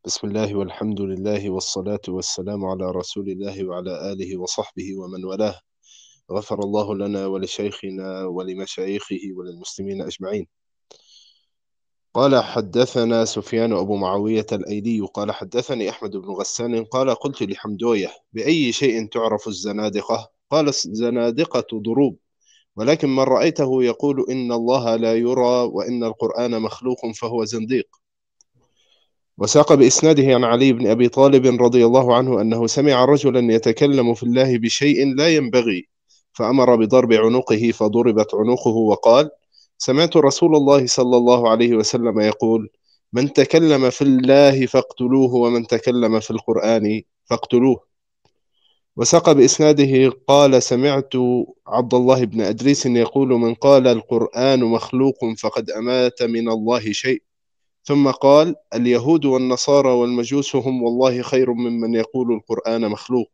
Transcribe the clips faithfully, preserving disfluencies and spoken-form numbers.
بسم الله والحمد لله والصلاة والسلام على رسول الله وعلى آله وصحبه ومن والاه. غفر الله لنا ولشيخنا ولمشايخه وللمسلمين أجمعين. قال حدثنا سفيان أبو معاوية الأيلي قال حدثني أحمد بن غسان قال قلت لحمدوية: بأي شيء تعرف الزنادقة؟ قال: الزنادقة ضروب، ولكن من رأيته يقول إن الله لا يرى وإن القرآن مخلوق فهو زنديق. وساق بإسناده عن علي بن أبي طالب رضي الله عنه أنه سمع رجلا يتكلم في الله بشيء لا ينبغي، فأمر بضرب عنقه فضربت عنقه، وقال: سمعت رسول الله صلى الله عليه وسلم يقول: من تكلم في الله فاقتلوه، ومن تكلم في القرآن فاقتلوه. وساق بإسناده قال: سمعت عبد الله بن أدريس يقول: من قال القرآن مخلوق فقد أمات من الله شيء. ثم قال: اليهود والنصارى والمجوس هم والله خير ممن يقول القرآن مخلوق.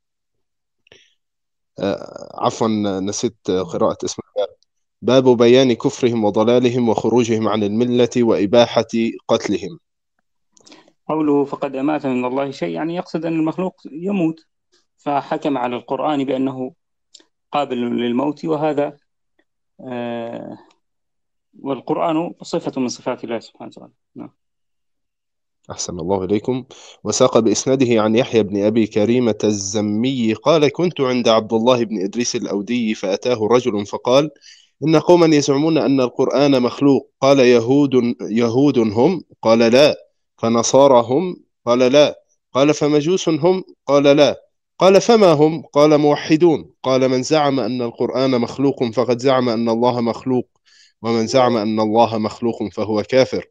آه عفوا، نسيت قراءة اسم الباب. باب بيان كفرهم وضلالهم وخروجهم عن الملة وإباحة قتلهم. قوله فقد أمات من الله شيء، يعني يقصد أن المخلوق يموت، فحكم على القرآن بأنه قابل للموت، وهذا آه والقرآن صفة من صفات الله سبحانه وتعالى. نعم. أحسن الله إليكم. وساق بإسناده عن يحيى بن أبي كريمة الزمي قال: كنت عند عبد الله بن إدريس الأودي فأتاه رجل فقال: إن قوما يزعمون أن القرآن مخلوق. قال: يهود يهود هم؟ قال: لا. فنصارى هم؟ قال: لا. قال: فمجوس هم؟ قال: لا. قال: فما هم؟ قال: موحدون. قال: من زعم أن القرآن مخلوق فقد زعم أن الله مخلوق، ومن زعم أن الله مخلوق فهو كافر.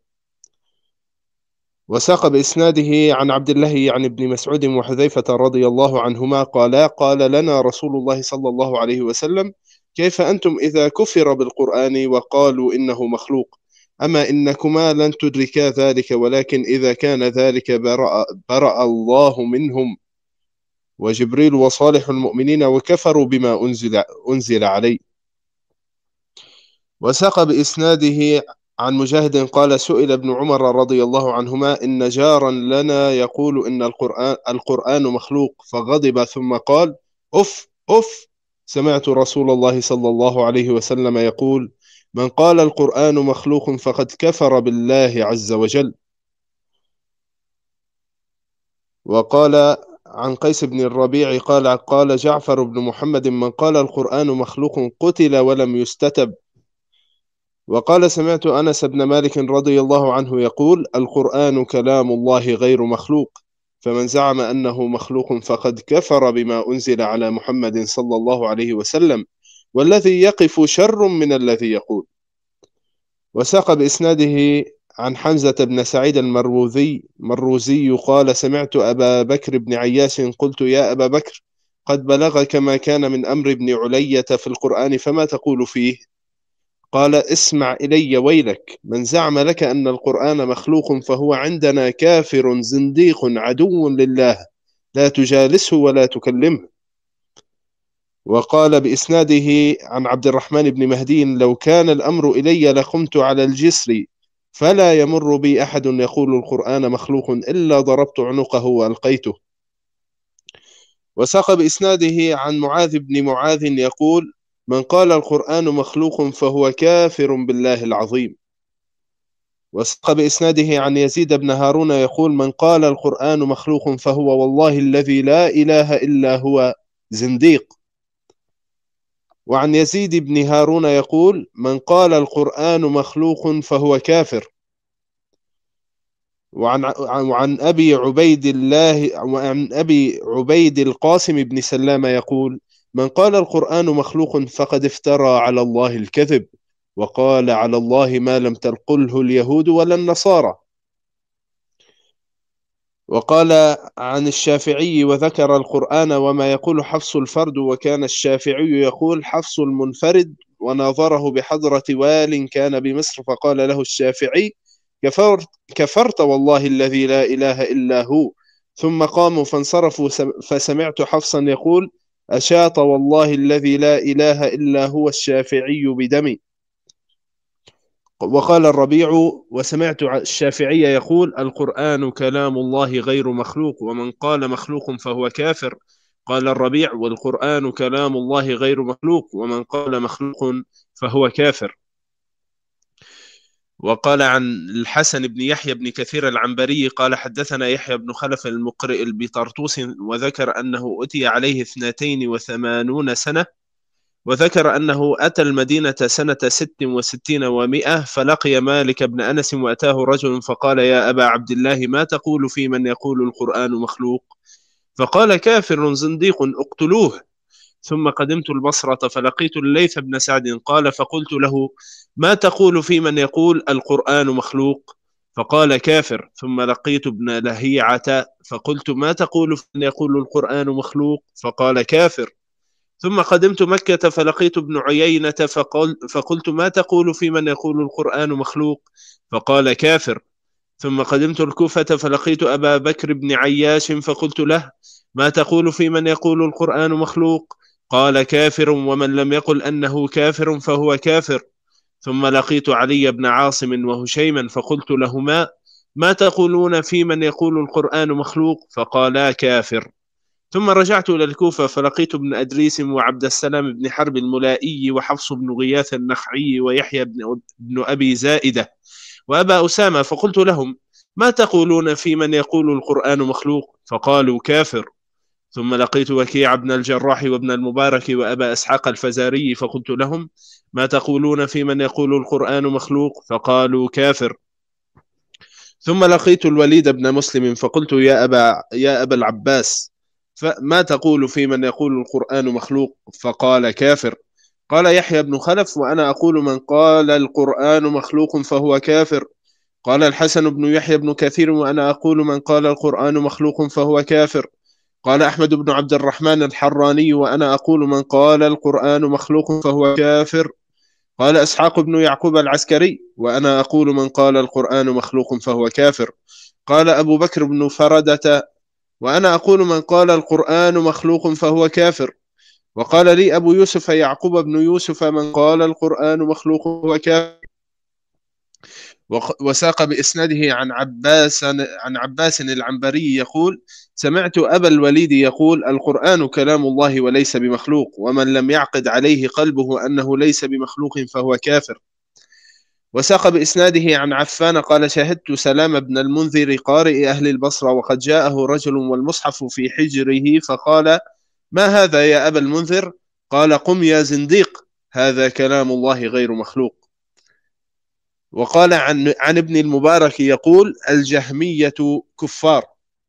وساق بإسناده عن عبد الله عن ابن مسعود وحذيفة رضي الله عنهما قالا: قال لنا رسول الله صلى الله عليه وسلم: كيف أنتم إذا كفر بالقرآن وقالوا إنه مخلوق؟ أما إنكما لن تدركا ذلك، ولكن إذا كان ذلك برأ, برأ الله منهم وجبريل وصالح المؤمنين وكفروا بما أنزل, أنزل عليه. وساق بإسناده عن مجاهد قال: سئل ابن عمر رضي الله عنهما: إن جارا لنا يقول إن القرآن, القرآن مخلوق، فغضب ثم قال: أف أف، سمعت رسول الله صلى الله عليه وسلم يقول: من قال القرآن مخلوق فقد كفر بالله عز وجل. وقال عن قيس بن الربيع قال: قال جعفر بن محمد: من قال القرآن مخلوق قتل ولم يستتب. وقال: سمعت أنس بن مالك رضي الله عنه يقول: القرآن كلام الله غير مخلوق، فمن زعم أنه مخلوق فقد كفر بما أنزل على محمد صلى الله عليه وسلم، والذي يقف شر من الذي يقول. وساق بإسناده عن حمزة بن سعيد المروذي مروزي قال: سمعت أبا بكر بن عياش قلت: يا أبا بكر، قد بلغك ما كان من أمر ابن علية في القرآن، فما تقول فيه؟ قال: اسمع إلي ويلك، من زعم لك أن القرآن مخلوق فهو عندنا كافر زنديق عدو لله، لا تجالسه ولا تكلمه. وقال بإسناده عن عبد الرحمن بن مهدي: لو كان الأمر إلي لقمت على الجسر فلا يمر بي أحد يقول القرآن مخلوق إلا ضربت عنقه وألقيته. وساق بإسناده عن معاذ بن معاذ يقول: من قال القرآن مخلوق فهو كافر بالله العظيم. وساق بإسناده عن يزيد بن هارون يقول: من قال القرآن مخلوق فهو والله الذي لا إله إلا هو زنديق. وعن يزيد بن هارون يقول: من قال القرآن مخلوق فهو كافر. وعن وعن أبي عبيد الله وعن أبي عبيد القاسم بن سلام يقول: من قال القرآن مخلوق فقد افترى على الله الكذب، وقال على الله ما لم تقله اليهود ولا النصارى. وقال عن الشافعي: وذكر القرآن وما يقول حفص الفرد، وكان الشافعي يقول حفص المنفرد. وناظره بحضرة وال كان بمصر، فقال له الشافعي: كفرت, كفرت والله الذي لا إله إلا هو. ثم قاموا فانصرفوا، فسمعت حفصا يقول: أشاط والله الذي لا إله إلا هو الشافعي بدمي. وقال الربيع: وسمعت الشافعي يقول: القرآن كلام الله غير مخلوق، ومن قال مخلوق فهو كافر. قال الربيع: والقرآن كلام الله غير مخلوق، ومن قال مخلوق فهو كافر. وقال عن الحسن بن يحيى بن كثير العنبري قال: حدثنا يحيى بن خلف المقرئ البطرطوس، وذكر أنه أتي عليه اثنتين وثمانون سنة، وذكر أنه أتى المدينة سنة ست وستين ومئة، فلقي مالك بن أنس، وأتاه رجل فقال: يا أبا عبد الله، ما تقول في من يقول القرآن مخلوق؟ فقال: كافر زنديق، اقتلوه. ثم قدمت البصرة فلقيت الليث بن سعد قال: فقلت له: ما تقول في من يقول القرآن مخلوق؟ فقال: كافر. ثم لقيت ابن لهيعة فقلت: ما تقول في من يقول القرآن مخلوق؟ فقال: كافر. ثم قدمت مكة فلقيت ابن عيينة فقل فقلت: ما تقول في من يقول القرآن مخلوق؟ فقال: كافر. ثم قدمت الكوفة فلقيت أبا بكر بن عياش فقلت له: ما تقول في من يقول القرآن مخلوق؟ قال: كافر، ومن لم يقل أنه كافر فهو كافر. ثم لقيت علي بن عاصم وهشيما فقلت لهما: ما تقولون في من يقول القرآن مخلوق؟ فقالا: كافر. ثم رجعت إلى الكوفة فلقيت ابن أدريس وعبد السلام بن حرب الملائي وحفص بن غياث النخعي ويحيى بن, بن أبي زائدة وأبا أسامة، فقلت لهم: ما تقولون في من يقول القرآن مخلوق؟ فقالوا: كافر. ثم لقيت وكيع بن الجراح وابن المبارك وأبا إسحاق الفزاري فقلت لهم: ما تقولون في من يقول القرآن مخلوق؟ فقالوا: كافر. ثم لقيت الوليد بن مسلم فقلت: يا أبا, يا أبا العباس، فما تقول في من يقول القرآن مخلوق؟ فقال: كافر. قال يحيى بن خلف: وأنا أقول: من قال القرآن مخلوق فهو كافر. قال الحسن بن يحيى بن كثير: وأنا أقول: من قال القرآن مخلوق فهو كافر. قال أحمد بن عبد الرحمن الحراني: وأنا أقول: من قال القرآن مخلوق فهو كافر. قال إسحاق بن يعقوب العسكري: وأنا أقول: من قال القرآن مخلوق فهو كافر. قال أبو بكر بن فردة: وأنا أقول: من قال القرآن مخلوق فهو كافر. وقال لي أبو يوسف يعقوب بن يوسف: من قال القرآن مخلوق فهو كافر. وساق بإسناده عن عباس عن عباس العنبري يقول: سمعت أبا الوليد يقول: القرآن كلام الله وليس بمخلوق، ومن لم يعقد عليه قلبه أنه ليس بمخلوق فهو كافر. وساق بإسناده عن عفان قال: شهدت سلام بن المنذر قارئ أهل البصرة، وقد جاءه رجل والمصحف في حجره فقال: ما هذا يا أبا المنذر؟ قال: قم يا زنديق، هذا كلام الله غير مخلوق. وقال عن, عن ابن المبارك يقول: الجهمية كفار.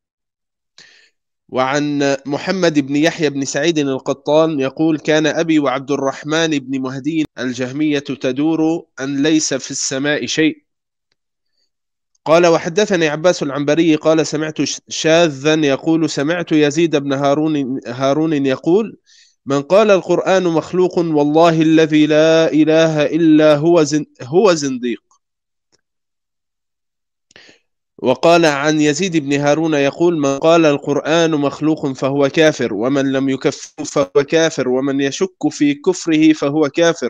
وعن محمد بن يحيى بن سعيد القطان يقول: كان أبي وعبد الرحمن بن مهدي الجهمية تدور أن ليس في السماء شيء. قال: وحدثني عباس العنبري قال: سمعت شاذا يقول: سمعت يزيد بن هارون, هارون يقول: من قال القرآن مخلوق والله الذي لا إله إلا هو, زن هو زنديق. وقال عن يزيد بن هارون يقول: من قال القرآن مخلوق فهو كافر، ومن لم يكفر فهو كافر، ومن يشك في كفره فهو كافر.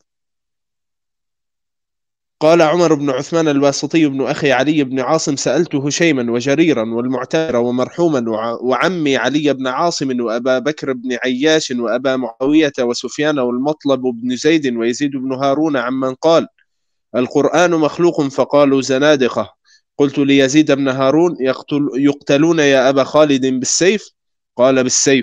قال عمر بن عثمان الواسطي بن أخي علي بن عاصم: سألت هشيما وجريرا والمعتمر ومرحوما وعمي علي بن عاصم وأبا بكر بن عياش وأبا معاوية وسفيان والمطلب بن زيد ويزيد بن هارون عمن قال القرآن مخلوق، فقالوا: زنادقة. قلت ليزيد بن هارون: يقتل يقتلون يا أبا خالد بالسيف؟ قال: بالسيف.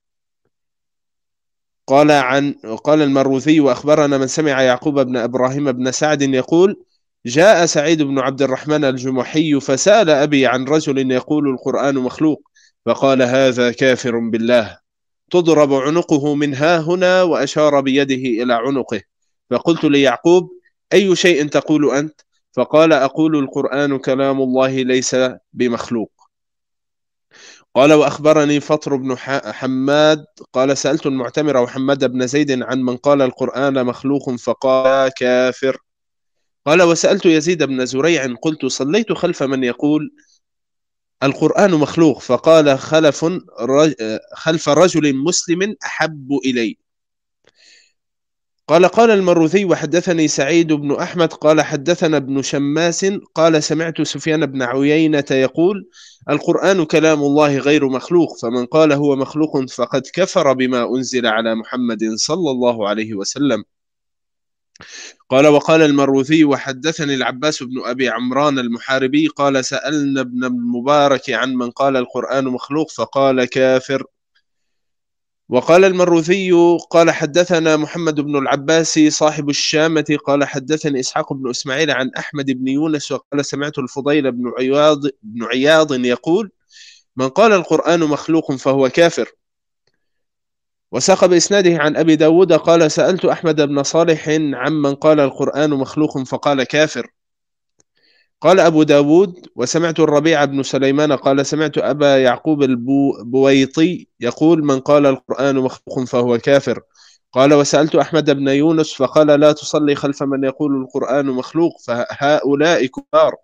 قال عن قال المروذي: وأخبرنا من سمع يعقوب بن إبراهيم بن سعد يقول: جاء سعيد بن عبد الرحمن الجمحي فسأل أبي عن رجل يقول القرآن مخلوق، فقال: هذا كافر بالله، تضرب عنقه من ها هنا، وأشار بيده إلى عنقه. فقلت ليعقوب: أي شيء تقول أنت؟ فقال: أقول: القرآن كلام الله ليس بمخلوق. قال: وأخبرني فطر بن حماد قال: سألت المعتمر وحماد بن زيد عن من قال القرآن مخلوق، فقال: كافر. قال: وسألت يزيد بن زريع قلت: صليت خلف من يقول القرآن مخلوق، فقال: خلف رج... خلف رجل مسلم أحب إلي. قال قال المروذي وحدثني سعيد بن أحمد قال حدثنا ابن شماس قال سمعت سفيان بن عيينة يقول القرآن كلام الله غير مخلوق، فمن قال هو مخلوق فقد كفر بما أنزل على محمد صلى الله عليه وسلم. قال وقال المروذي وحدثني العباس بن أبي عمران المحاربي قال سألنا ابن المبارك عن من قال القرآن مخلوق فقال كافر. وقال المروذي قال حدثنا محمد بن العباس صاحب الشامة قال حدثني إسحاق بن إسماعيل عن أحمد بن يونس وقال سمعت الفضيل بن عياض, بن عياض يقول من قال القرآن مخلوق فهو كافر. وساق بإسناده عن أبي داود قال سألت أحمد بن صالح عمن قال القرآن مخلوق فقال كافر. قال أبو داود وسمعت الربيع بن سليمان قال سمعت أبا يعقوب البويطي يقول من قال القرآن مخلوق فهو كافر. قال وسألت أحمد بن يونس فقال لا تصلي خلف من يقول القرآن مخلوق فهؤلاء كفار.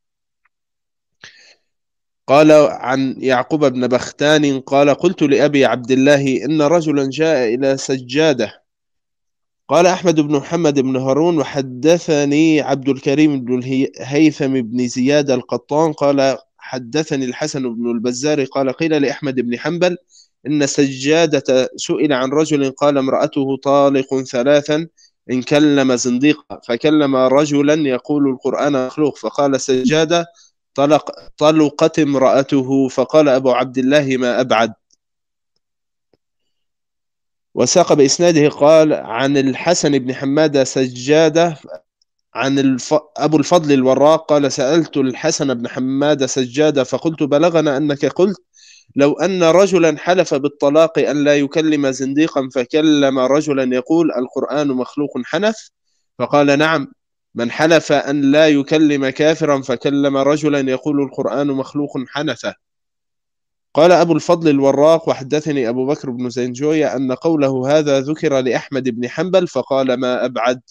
قال عن يعقوب بن بختان قال قلت لأبي عبد الله إن رجلا جاء إلى سجادة. قال أحمد بن محمد بن هارون وحدثني عبد الكريم بن الهيثم بن زياد القطان قال حدثني الحسن بن البزار قال قيل لأحمد بن حنبل إن سجادة سئل عن رجل قال امرأته طالق ثلاثا إن كلم زنديقا، فكلم رجلا يقول القرآن مخلوق فقال سجادة طلق طلقت امرأته، فقال أبو عبد الله ما أبعد. وساق بإسناده قال عن الحسن بن حمادة سجادة عن الف... أبو الفضل الوراق قال سألت الحسن بن حمادة سجادة فقلت بلغنا أنك قلت لو أن رجلا حلف بالطلاق أن لا يكلم زنديقا فكلم رجلا يقول القرآن مخلوق حنث، فقال نعم من حلف أن لا يكلم كافرا فكلم رجلا يقول القرآن مخلوق حنثه. قال أبو الفضل الوراق وحدثني أبو بكر بن زنجوية أن قوله هذا ذكر لأحمد بن حنبل فقال ما أبعد.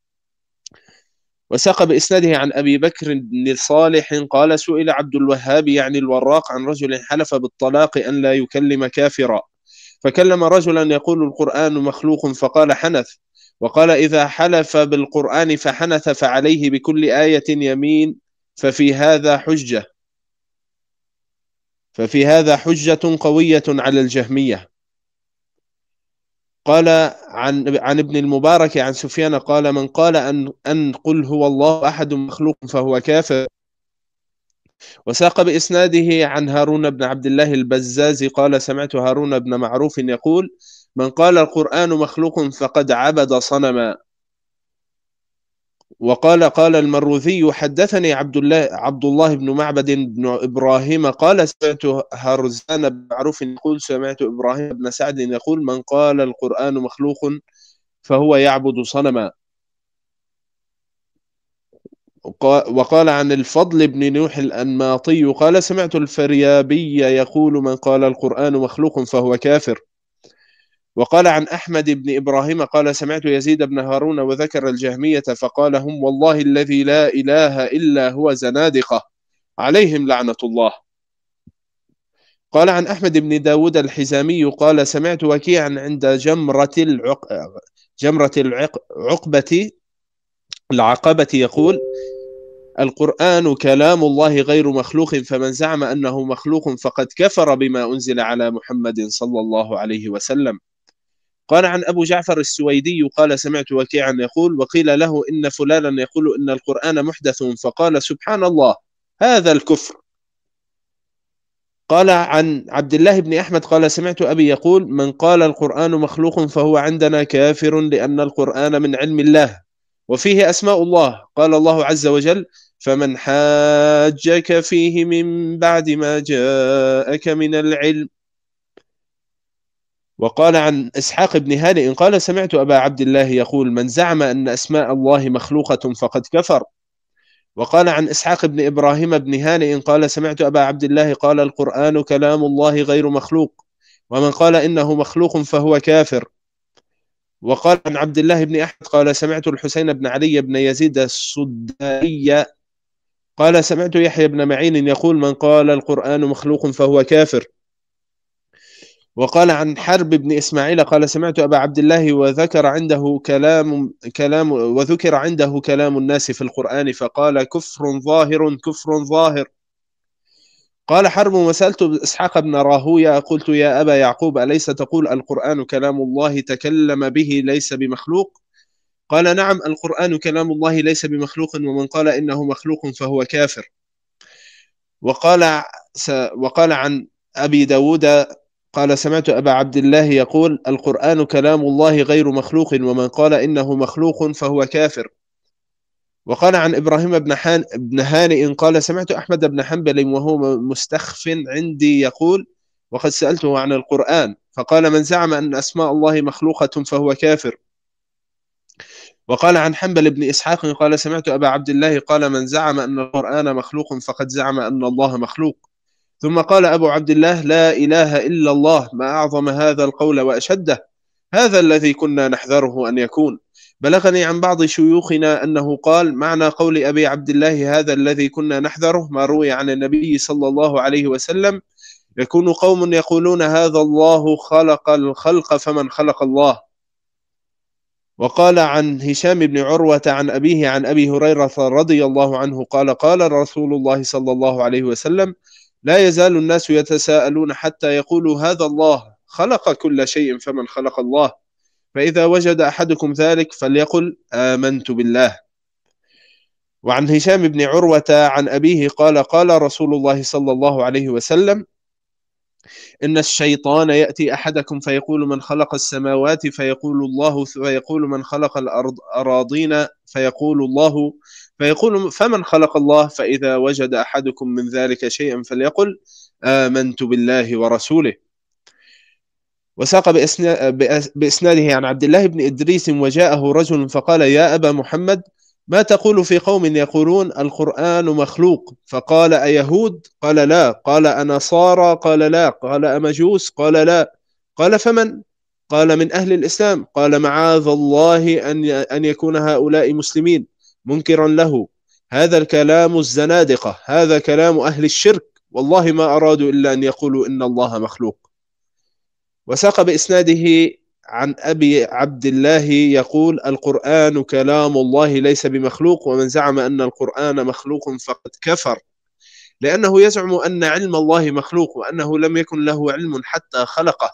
وساق بإسناده عن أبي بكر بن صالح قال سئل عبد الوهاب يعني الوراق عن رجل حلف بالطلاق أن لا يكلم كافرا فكلم رجلا يقول القرآن مخلوق فقال حنث، وقال إذا حلف بالقرآن فحنث فعليه بكل آية يمين ففي هذا حجة ففي هذا حجة قوية على الجهمية. قال عن عن ابن المبارك عن سفيان قال من قال أن أن قل هو الله أحد مخلوق فهو كافر. وساق بإسناده عن هارون بن عبد الله البزاز قال سمعت هارون بن معروف يقول من قال القرآن مخلوق فقد عبد صنما. وقال قال المروذي حدثني عبد الله عبد الله بن معبد بن إبراهيم قال سمعت هرزان بن معروف يقول سمعت إبراهيم بن سعد يقول من قال القرآن مخلوق فهو يعبد صنما. وقال عن الفضل بن نوح الأنماطي قال سمعت الفريابي يقول من قال القرآن مخلوق فهو كافر. وقال عن أحمد بن إبراهيم قال سمعت يزيد بن هارون وذكر الجهمية فقال هم والله الذي لا إله إلا هو زنادقة عليهم لعنة الله. قال عن أحمد بن داود الحزامي قال سمعت وكيعا عند جمرة العق... جمرة العقبة العقبة يقول القرآن كلام الله غير مخلوق فمن زعم أنه مخلوق فقد كفر بما أنزل على محمد صلى الله عليه وسلم. قال عن أبو جعفر السويدي قال سمعت وكيعا يقول وقيل له إن فلانا يقول إن القرآن محدث فقال سبحان الله هذا الكفر. قال عن عبد الله بن أحمد قال سمعت أبي يقول من قال القرآن مخلوق فهو عندنا كافر لأن القرآن من علم الله وفيه أسماء الله. قال الله عز وجل فمن حاجك فيه من بعد ما جاءك من العلم. وقال عن إسحاق بن هانئ قال سمعت أبا عبد الله يقول من زعم أن أسماء الله مخلوقة فقد كفر. وقال عن إسحاق بن إبراهيم بن هانئ قال سمعت أبا عبد الله قال القرآن كلام الله غير مخلوق ومن قال إنه مخلوق فهو كافر. وقال عن عبد الله بن أحمد قال سمعت الحسين بن علي بن يزيد السدائي قال سمعت يحيى بن معين يقول من قال القرآن مخلوق فهو كافر. وقال عن حرب بن إسماعيل قال سمعت أبا عبد الله وذكر عنده كلام كلام وذكر عنده كلام الناس في القرآن فقال كفر ظاهر كفر ظاهر. قال حرب وسألت إسحاق بن راهوية قلت يا أبا يعقوب أليس تقول القرآن كلام الله تكلم به ليس بمخلوق؟ قال نعم القرآن كلام الله ليس بمخلوق ومن قال إنه مخلوق فهو كافر. وقال وقال عن أبي داود قال سمعت أبا عبد الله يقول القرآن كلام الله غير مخلوق ومن قال إنه مخلوق فهو كافر. وقال عن إبراهيم بن, حان بن هانئ قال سمعت أحمد بن حنبل وهو مستخف عندي يقول وقد سألته عن القرآن فقال من زعم أن أسماء الله مخلوقة فهو كافر. وقال عن حنبل بن إسحاق قال سمعت أبا عبد الله قال من زعم أن القرآن مخلوق فقد زعم أن الله مخلوق. ثم قال أبو عبد الله لا إله إلا الله ما أعظم هذا القول وأشده هذا الذي كنا نحذره أن يكون. بلغني عن بعض شيوخنا أنه قال معنى قول أبي عبد الله هذا الذي كنا نحذره ما روي عن النبي صلى الله عليه وسلم يكون قوم يقولون هذا الله خلق الخلق فمن خلق الله. وقال عن هشام بن عروة عن أبيه عن أبي هريرة رضي الله عنه قال قال رسول الله صلى الله عليه وسلم لا يزال الناس يتساءلون حتى يقولوا هذا الله خلق كل شيء فمن خلق الله فإذا وجد أحدكم ذلك فليقل آمنت بالله. وعن هشام بن عروة عن أبيه قال قال رسول الله صلى الله عليه وسلم إن الشيطان يأتي أحدكم فيقول من خلق السماوات فيقول الله فيقول من خلق الأرض أراضين فيقول الله فيقول فمن خلق الله فإذا وجد أحدكم من ذلك شيئا فليقل آمنت بالله ورسوله. وساق بإسناده عن عبد الله بن إدريس وجاءه رجل فقال يا أبا محمد ما تقول في قوم يقولون القرآن مخلوق؟ فقال أيهود؟ قال لا. قال أنصارى؟ قال لا. قال أمجوس؟ قال لا. قال فمن؟ قال من أهل الإسلام. قال معاذ الله أن أن يكون هؤلاء مسلمين منكرا له هذا الكلام الزنادقة هذا كلام أهل الشرك والله ما أرادوا إلا أن يقولوا إن الله مخلوق. وساق بإسناده عن أبي عبد الله يقول القرآن كلام الله ليس بمخلوق ومن زعم أن القرآن مخلوق فقد كفر لأنه يزعم أن علم الله مخلوق وأنه لم يكن له علم حتى خلقه.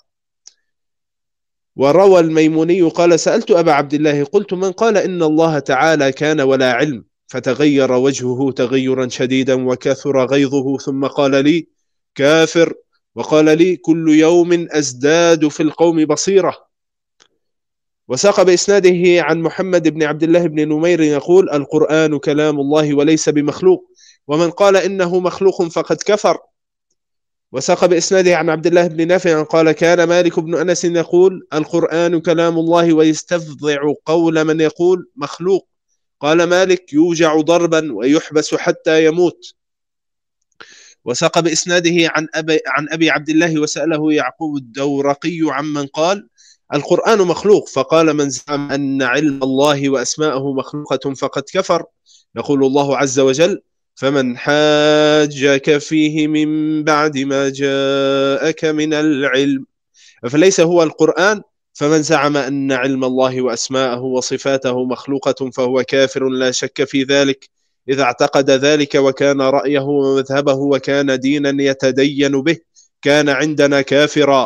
وروى الميموني قال سألت أبا عبد الله قلت من قال إن الله تعالى كان ولا علم فتغير وجهه تغيرا شديدا وكثر غيظه ثم قال لي كافر وقال لي كل يوم أزداد في القوم بصيرة. وساق بإسناده عن محمد بن عبد الله بن نمير يقول القرآن كلام الله وليس بمخلوق ومن قال إنه مخلوق فقد كفر. وساق بإسناده عن عبد الله بن نافع قال كان مالك بن أنس يقول القرآن كلام الله ويستفضع قول من يقول مخلوق. قال مالك يوجع ضربا ويحبس حتى يموت. وساق بإسناده عن أبي, عن أبي عبد الله وسأله يعقوب الدورقي عمن قال القرآن مخلوق فقال من زعم أن علم الله وأسماءه مخلوقة فقد كفر. يقول الله عز وجل فمن حاجك فيه من بعد ما جاءك من العلم فليس هو القرآن فمن زعم أن علم الله وأسماءه وصفاته مخلوقة فهو كافر لا شك في ذلك إذا اعتقد ذلك وكان رأيه ومذهبه وكان دينا يتدين به كان عندنا كافرا.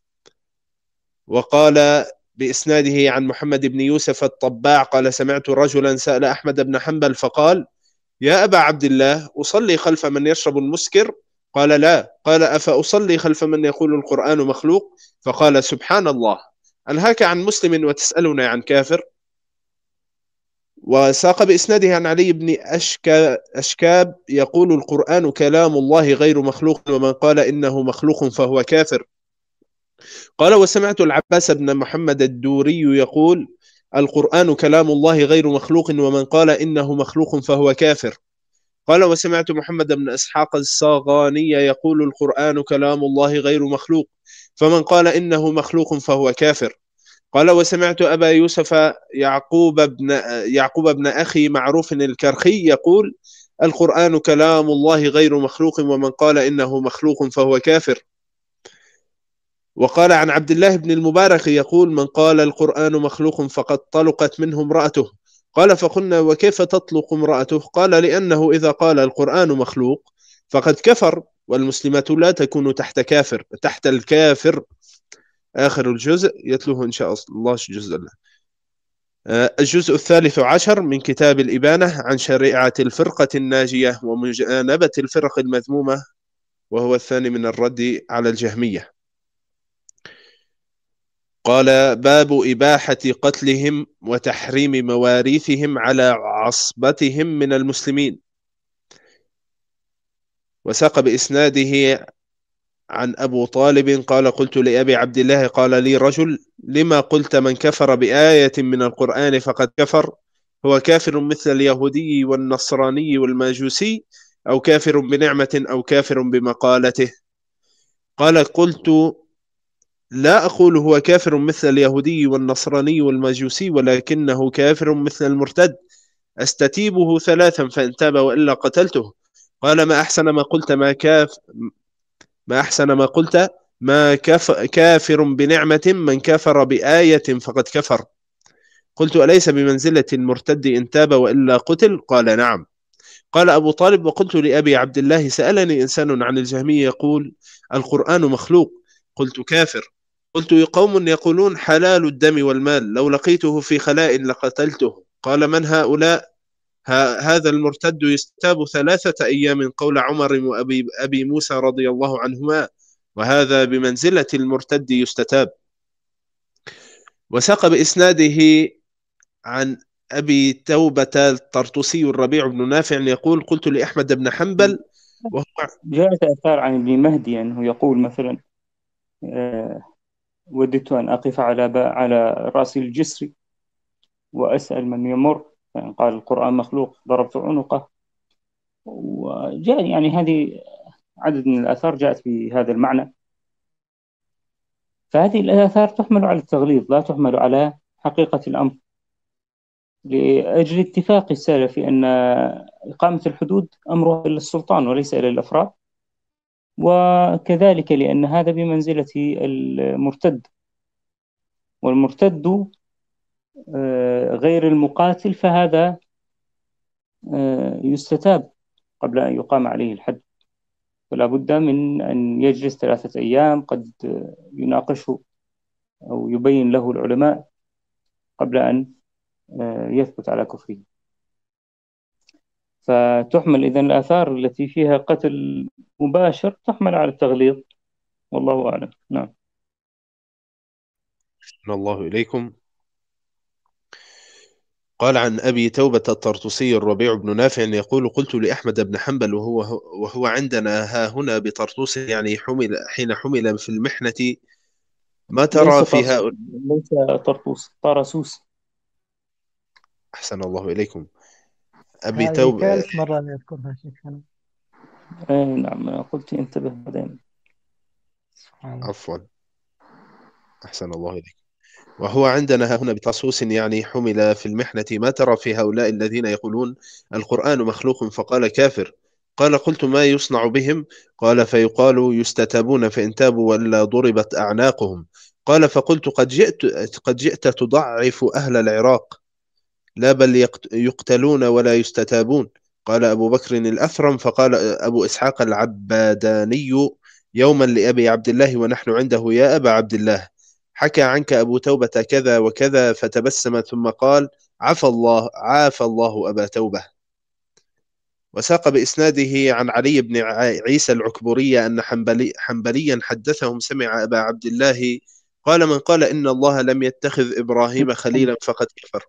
وقال بإسناده عن محمد بن يوسف الطباع قال سمعت رجلا سأل أحمد بن حنبل فقال يا أبا عبد الله أصلي خلف من يشرب المسكر؟ قال لا. قال أفأصلي خلف من يقول القرآن مخلوق؟ فقال سبحان الله أنهاك عن مسلم وتسألنا عن كافر. وساق بإسناده عن علي بن أشكا أشكاب يقول القرآن كلام الله غير مخلوق ومن قال إنه مخلوق فهو كافر. قال وسمعت العباس بن محمد الدوري يقول القرآن كلام الله غير مخلوق ومن قال إنه مخلوق فهو كافر. قال وسمعت محمد بن إسحاق الصاغاني يقول القرآن كلام الله غير مخلوق فمن قال إنه مخلوق فهو كافر. قال وسمعت أبا يوسف يعقوب بن, يعقوب بن أخي معروف الكرخي يقول القرآن كلام الله غير مخلوق ومن قال إنه مخلوق فهو كافر. وقال عن عبد الله بن المبارك يقول: من قال القرآن مخلوق فقد طلقت منه امرأته. قال: فقلنا: وكيف تطلق امرأته؟ قال: لأنه إذا قال القرآن مخلوق فقد كفر، والمسلمة لا تكون تحت كافر تحت الكافر. آخر الجزء يتلوه إن شاء الله الجزء الله. الجزء الثالث عشر من كتاب الإبانة عن شريعة الفرقة الناجية ومجانبة الفرق المذمومة، وهو الثاني من الرد على الجهمية. قال: باب إباحة قتلهم وتحريم مواريثهم على عصبتهم من المسلمين. وساق بإسناده عن أبو طالب قال: قلت لأبي عبد الله قال لي رجل: لما قلت من كفر بآية من القرآن فقد كفر؟ هو كافر مثل اليهودي والنصراني والماجوسي، أو كافر بنعمة، أو كافر بمقالته؟ قال: قلت: لا أقول هو كافر مثل اليهودي والنصراني والماجوسي، ولكنه كافر مثل المرتد، أستتيبه ثلاثا فإن تاب وإلا قتلته. قال: ما أحسن ما قلت ما كاف ما أحسن ما قلت ما كف كافر بنعمة من كفر بآية فقد كفر. قلت: أليس بمنزلة المرتد إن تاب وإلا قتل؟ قال: نعم. قال أبو طالب: وقلت لأبي عبد الله: سألني إنسان عن الجهمية يقول القرآن مخلوق. قلت: كافر. قلت: قوم يقولون حلال الدم والمال، لو لقيته في خلاء لقتلته. قال: من هؤلاء؟ هذا المرتد يستتاب ثلاثة أيام، قول عمر وأبي أبي موسى رضي الله عنهما، وهذا بمنزلة المرتد يستتاب. وساق بإسناده عن أبي توبة الطرطوسي الربيع بن نافع يقول: قلت لأحمد بن حنبل وهو جاءت آثار عن ابن مهدي أنه يقول مثلا: آه، وددت أن أقف على على رأس الجسر وأسأل من يمر، فإن قال القرآن مخلوق ضربت عنقه. وجاء يعني هذه عدد من الآثار جاءت بهذا المعنى. فهذه الآثار تحمل على التغليظ لا تحمل على حقيقة الأمر، لأجل اتفاق السلف أن إقامة الحدود أمرها إلى السلطان وليس إلى الأفراد، وكذلك لأن هذا بمنزلة المرتد، والمرتد غير المقاتل فهذا يستتاب قبل أن يقام عليه الحد، فلا بد من أن يجلس ثلاثة أيام قد يناقشه أو يبين له العلماء قبل أن يثبت على كفره. فتحمل إذن الآثار التي فيها قتل مباشر تحمل على التغليظ، والله أعلم. نعم. الله إليكم. قال عن أبي توبة الطرطوسي الربيع بن نافع يقول: قلت لأحمد بن حنبل وهو وهو عندنا ها هنا بطرطوس، يعني حمل حين حمل في المحنة، ما ترى ليس في هؤلاء؟ ليس طرطوس، طرسوس. أحسن الله إليكم. أبي هذه توبة. ثالث مرة أنا أذكرها شيخنا. آه نعم، قلت انتبه بعدين. عفوا. أحسن الله إليكم. وهو عندنا هنا بطرسوس، يعني حمل في المحنة، ما ترى في هؤلاء الذين يقولون القرآن مخلوق؟ فقال: كافر. قال: قلت: ما يصنع بهم؟ قال: فيقال يستتابون فإن تابوا وإلا ضربت أعناقهم. قال: فقلت: قد جئت قد جئت تضعف أهل العراق، لا بل يقتلون ولا يستتابون. قال أبو بكر الأثرم. فقال أبو إسحاق العباداني يوما لأبي عبد الله ونحن عنده: يا أبا عبد الله، حكى عنك أبو توبة كذا وكذا، فتبسم ثم قال: عفى الله عافى الله أبا توبة. وساق بإسناده عن علي بن عيسى العكبري أن حنبلي حنبليا حدثهم سمع أبا عبد الله قال: من قال إن الله لم يتخذ إبراهيم خليلا فقد كفر.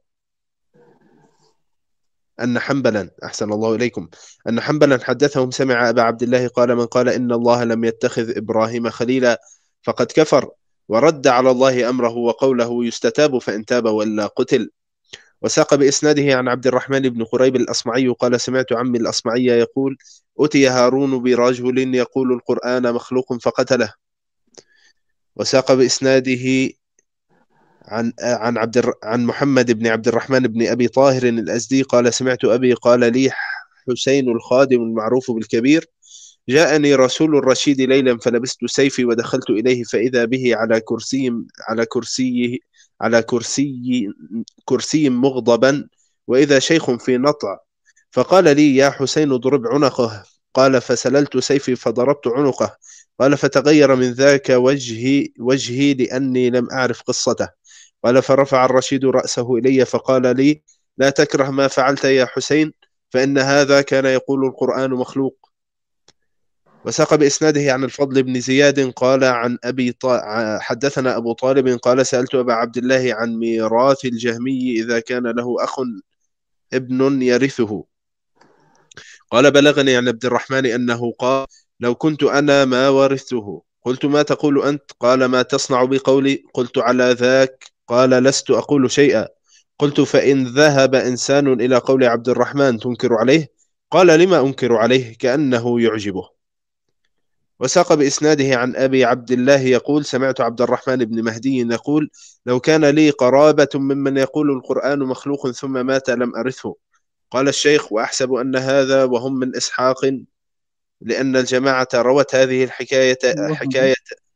أن حنبلا أحسن الله إليكم أن حنبلا حدثهم سمع أبا عبد الله قال: من قال إن الله لم يتخذ إبراهيم خليلا فقد كفر، ورد على الله أمره وقوله يستتاب فإن تاب وإلا قتل. وساق بإسناده عن عبد الرحمن بن قريب الأصمعي قال: سمعت عمي الأصمعي يقول: أتي هارون برجل يقول القرآن مخلوق فقتله. وساق بإسناده عن عن عبد الر... عن محمد بن عبد الرحمن بن أبي طاهر الأزدي قال: سمعت أبي قال لي: حسين الخادم المعروف بالكبير جاءني رسول الرشيد ليلا فلبست سيفي ودخلت إليه فإذا به على كرسي على كرسيه على كرسي كرسي مغضبا، وإذا شيخ في نطع، فقال لي: يا حسين اضرب عنقه. قال: فسللت سيفي فضربت عنقه. قال: فتغير من ذاك وجهي وجهي لأني لم أعرف قصته. قال: فرفع الرشيد رأسه إلي فقال لي: لا تكره ما فعلت يا حسين، فإن هذا كان يقول القرآن مخلوق. وساق بإسناده عن الفضل بن زياد قال: عن أبي ط... حدثنا أبو طالب قال: سألت أبا عبد الله عن ميراث الجهمي إذا كان له أخ ابن يرثه. قال: بلغني عن عبد الرحمن أنه قال: لو كنت أنا ما ورثته. قلت: ما تقول أنت؟ قال: ما تصنع بقولي؟ قلت: على ذاك. قال: لست أقول شيئا. قلت: فإن ذهب إنسان إلى قول عبد الرحمن تنكر عليه؟ قال: لما أنكر عليه؟ كأنه يعجبه. وساق بإسناده عن أبي عبد الله يقول: سمعت عبد الرحمن بن مهدي يقول: لو كان لي قرابة ممن يقول القرآن مخلوق ثم مات لم أرثه. قال الشيخ: وأحسب أن هذا وهم من إسحاق، لأن الجماعة روت هذه الحكاية وهم حكاية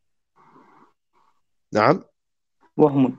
نعم وهم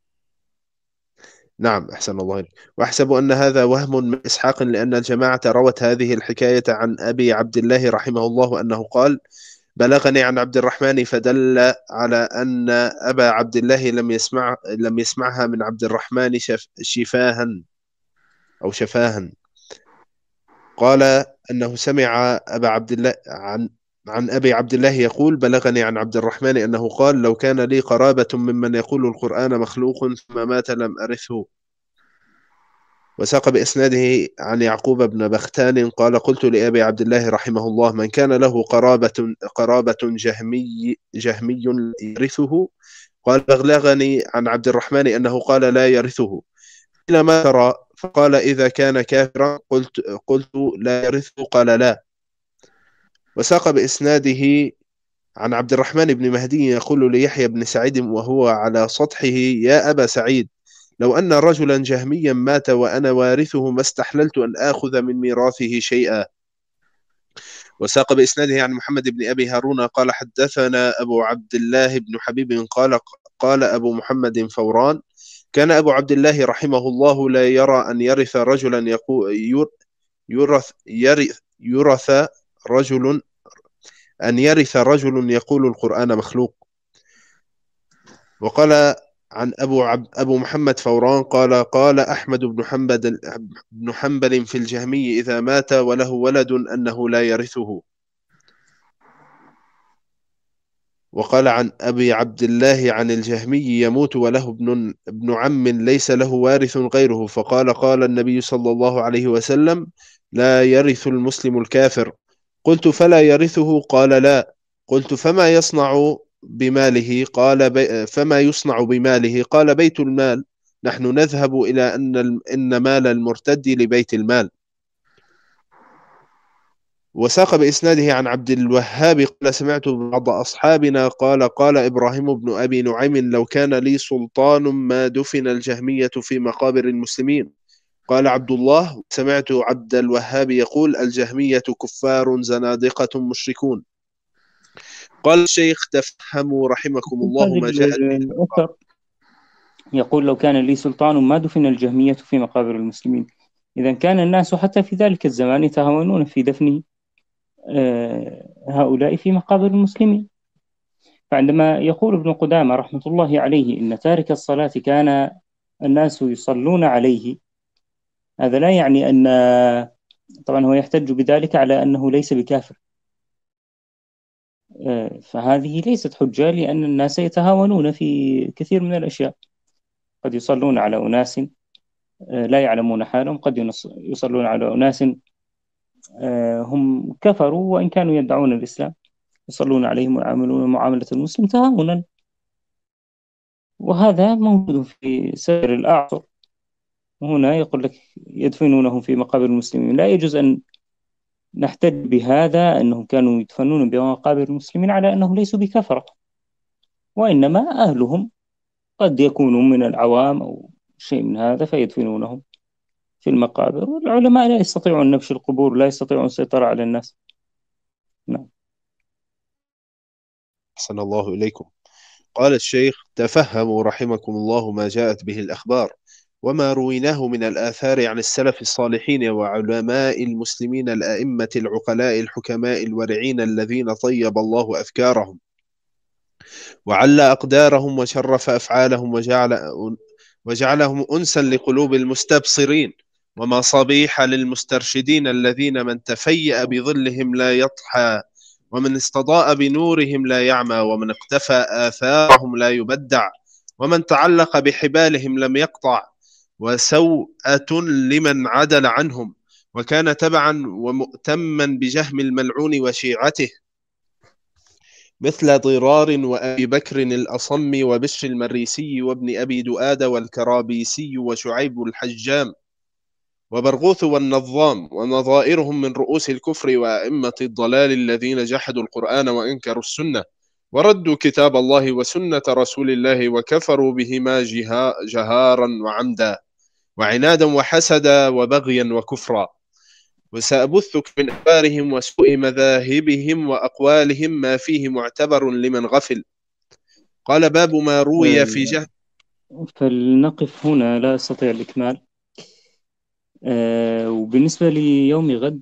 نعم أحسن الله إليك. وأحسب أن هذا وهم من إسحاق، لأن الجماعة روت هذه الحكاية عن أبي عبد الله رحمه الله أنه قال: بلغني عن عبد الرحمن، فدل على أن أبا عبد الله لم يسمع لم يسمعها من عبد الرحمن شف شفاها أو شفاها. قال أنه سمع أبا عبد الله عن عن أبي عبد الله يقول: بلغني عن عبد الرحمن أنه قال: لو كان لي قرابة ممن يقول القرآن مخلوق ثم مات لم أرثه. وساق بإسناده عن يعقوب بن بختان قال: قلت لأبي عبد الله رحمه الله: من كان له قرابة قرابة جهمي جهمي يرثه؟ قال: بلغني عن عبد الرحمن أنه قال: لا يرثه. إلى ما ترى؟ فقال: إذا كان كافرا. قلت قلت: لا يرثه؟ قال: لا. وساق بإسناده عن عبد الرحمن بن مهدي يقول ليحيى بن سعيد وهو على سطحه: يا أبا سعيد، لو أن رجلا جهميا مات وأنا وارثه ما استحللت أن آخذ من ميراثه شيئا. وساق بإسناده عن محمد بن أبي هارون قال: حدثنا أبو عبد الله بن حبيب قال: قال أبو محمد فوران: كان أبو عبد الله رحمه الله لا يرى أن يرث رجلا يقول يرث يرث يرث رجل أن يرث رجل يقول القرآن مخلوق. وقال عن أبو عبد أبو محمد فوران قال: قال أحمد بن حنبل بن حنبل في الجهمي إذا مات وله ولد أنه لا يرثه. وقال عن أبي عبد الله عن الجهمي: يموت وله ابن ابن عم ليس له وارث غيره، فقال: قال النبي صلى الله عليه وسلم: لا يرث المسلم الكافر. قلت: فلا يرثه؟ قال: لا. قلت: فما يصنع بماله؟ قال: بي فما يصنع بماله؟ قال: بيت المال. نحن نذهب إلى أن إن مال المرتد لبيت المال. وساق بإسناده عن عبد الوهاب قال: سمعت بعض أصحابنا قال: قال إبراهيم بن أبي نعيم: لو كان لي سلطان ما دفن الجهمية في مقابر المسلمين. قال عبد الله: سمعت عبد الوهاب يقول: الجهمية كفار زنادقة مشركون. قال الشيخ: تفهموا رحمكم الله هذه ما جاءت به الأخبار. الأثر يقول: لو كان لي سلطان ما دفن الجهمية في مقابر المسلمين. إذا كان الناس حتى في ذلك الزمان يتهاونون في دفن هؤلاء في مقابر المسلمين. فعندما يقول ابن قدامة رحمة الله عليه إن تارك الصلاة كان الناس يصلون عليه، هذا لا يعني أن، طبعا هو يحتج بذلك على أنه ليس بكافر، فهذه ليست حجة، لأن الناس يتهاونون في كثير من الأشياء. قد يصلون على أناس لا يعلمون حالهم، قد يصلون على أناس هم كفروا وإن كانوا يدعون الإسلام، يصلون عليهم ويعاملون معاملة المسلم تهاونا، وهذا موجود في سائر الأعصر. هنا يقول لك يدفنونهم في مقابر المسلمين، لا يجوز أن نحتج بهذا أنهم كانوا يدفنون بمقابر المسلمين على أنهم ليسوا بكفرة، وإنما أهلهم قد يكونوا من العوام أو شيء من هذا فيدفنونهم في المقابر، والعلماء لا يستطيعون نبش القبور، لا يستطيعون السيطرة على الناس. نعم. أحسن الله إليكم. قال الشيخ: تفهموا رحمكم الله ما جاءت به الأخبار وما رويناه من الآثار عن السلف الصالحين وعلماء المسلمين الأئمة العقلاء الحكماء الورعين الذين طيب الله أفكارهم وعلى أقدارهم وشرف أفعالهم وجعل وجعلهم أنسا لقلوب المستبصرين ومصابيح للمسترشدين الذين من تفيأ بظلهم لا يضحى ومن استضاء بنورهم لا يعمى ومن اقتفى آثارهم لا يبدع ومن تعلق بحبالهم لم يقطع وسوءة لمن عدل عنهم وكان تبعا ومؤتما بجهم الملعون وشيعته مثل ضرار وأبي بكر الأصم وبشر المريسي وابن أبي دؤاد والكرابيسي وشعيب الحجام وبرغوث والنظام ونظائرهم من رؤوس الكفر وأئمة الضلال الذين جحدوا القرآن وأنكروا السنة وردوا كتاب الله وسنة رسول الله وكفروا بهما جها جهارا وعمدا وعنادا وحسدا وبغيا وكفرا. وسأبثك من أخبارهم وسوء مذاهبهم وأقوالهم ما فيه معتبر لمن غفل. قال: باب ما روي في جهل. فلنقف هنا، لا أستطيع الإكمال. آه وبالنسبة ليوم غد،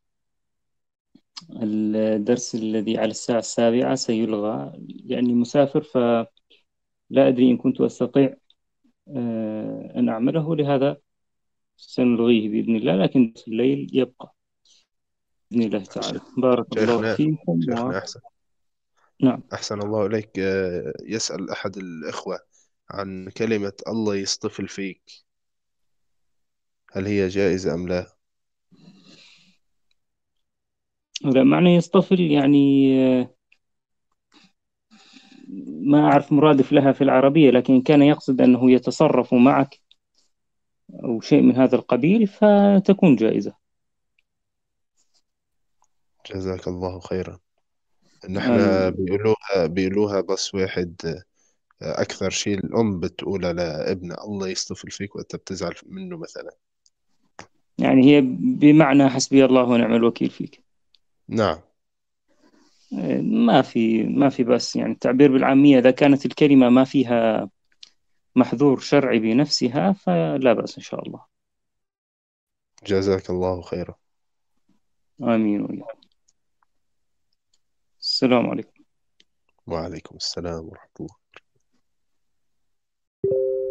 الدرس الذي على الساعة السابعة سيلغى لأني مسافر، فلا أدري إن كنت أستطيع آه أن أعمله، لهذا سنلغيه بإذن الله، لكن في الليل يبقى بإذن الله تعالى. بارك الله شيخنا فيكم. شيخنا و... أحسن نعم. أحسن الله إليك. يسأل أحد الإخوة عن كلمة الله يصطفل فيك، هل هي جائزة أم لا؟ لا، معنى يصطفل يعني آه، ما أعرف مرادف لها في العربية، لكن كان يقصد أنه يتصرف معك أو شيء من هذا القبيل، فتكون جائزة. جزاك الله خيرا. نحن آمين. بيقولوها بيقولوها بس واحد أكثر شيء الأم بتقولها لابنها: الله يصطفل فيك، وأنت بتزعل منه مثلا. يعني هي بمعنى حسبي الله ونعم الوكيل فيك. نعم. آه، ما في ما في بس يعني التعبير بالعامية، إذا كانت الكلمة ما فيها محذور شرعي بنفسها فلا بأس إن شاء الله. جزاك الله خيرا. آمين وإياكم. السلام عليكم. وعليكم السلام ورحمة الله.